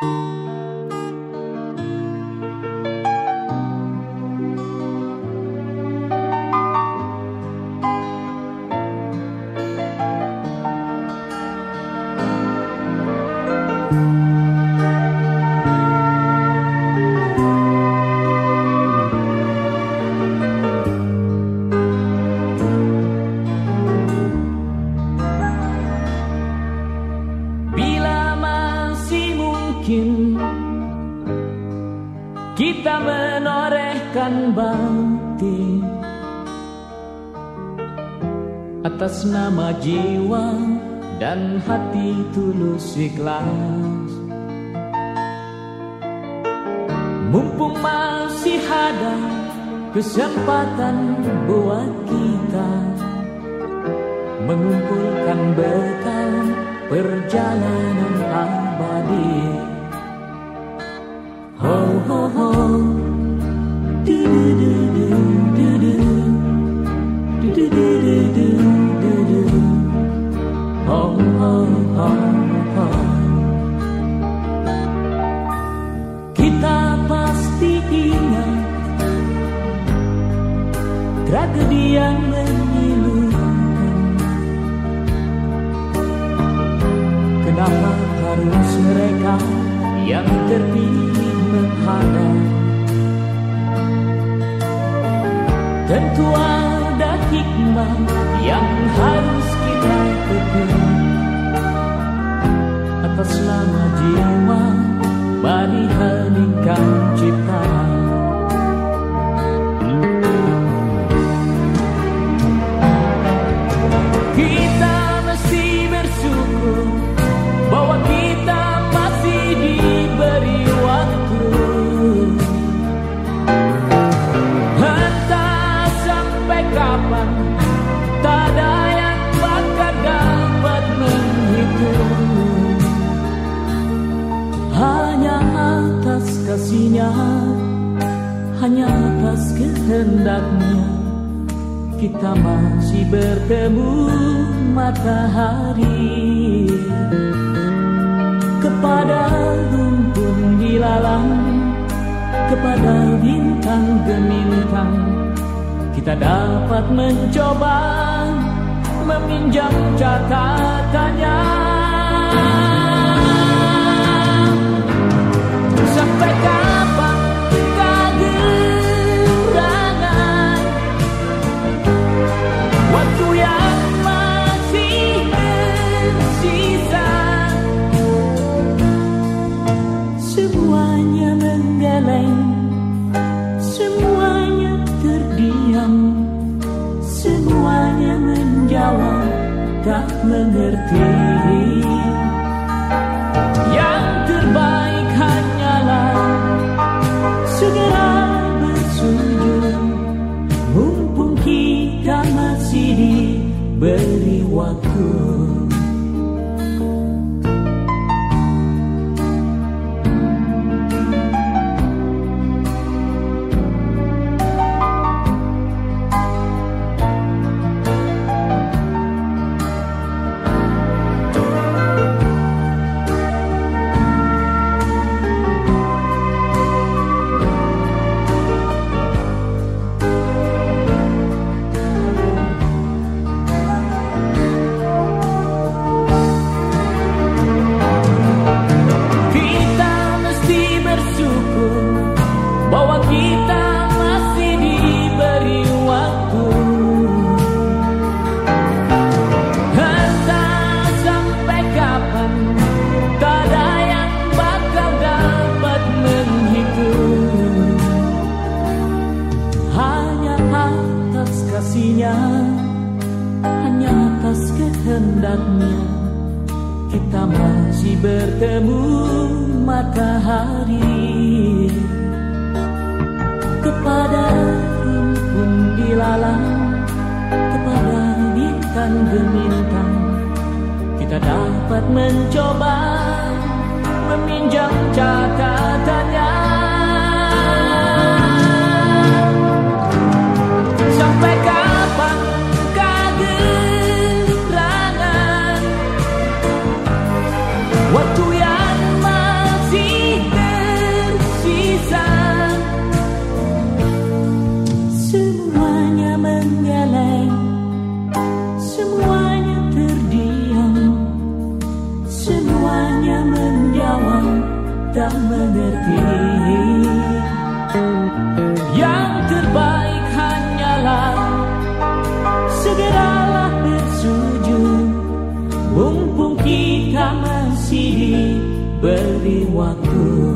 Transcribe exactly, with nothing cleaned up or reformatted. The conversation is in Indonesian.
Kita menorehkan bakti atas nama jiwa dan hati tulus ikhlas. Mumpung masih ada kesempatan buat kita mengumpulkan bekal perjalanan abadi. Ho ho ho, du du du du du du, du du du du du du, ho ho ho ho. Kita pasti ingat tragedi yang memilukan. Kenapa harus mereka yang terpilih menghadap? Tentu ada hikmah yang harus kita petik. Atas nama jiwa, mari heningkan cipta. Kita mesti bersyukur bahwa kita masih diberi waktu. Entah sampai kapan, tak ada yang bakal dapat menghitung. Hanya atas kasih-Nya, hanya atas kehendaknya, kita masih bertemu matahari. Kepada rumpun dilalang, kepada bintang gemintang, kita dapat mencoba meminjam catatannya. Sampai kapan kegerangan waktu yang masih tersisa? Semuanya menggeleng, semuanya terdiam, semuanya menjawab tak mengerti. Yang terbaik hanyalah segera bersujud, mumpung kita masih diberi waktu. Bahwa kita masih diberi waktu. Entah sampai kapan, tak ada yang bakal dapat menghitung. Hanya atas kasih-Nya, hanya atas kehendaknya, kita masih bertemu matahari. Kepada rumpun dilalang, kepada bintang gemintang, kita dapat mencoba meminjam catatannya. Sampai kapan kegerangan waktu yang masih hanya menjawab tak mengerti. Yang terbaik hanyalah segeralah bersujud, mumpung kita masih diberi waktu.